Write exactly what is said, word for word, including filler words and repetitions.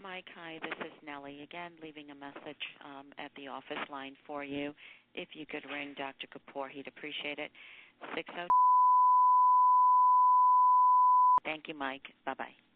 Mike, hi, this is Nellie again, leaving a message um, at the office line for you. If you could ring Doctor Kapoor, he'd appreciate it. six oh. Thank you, Mike. Bye-bye.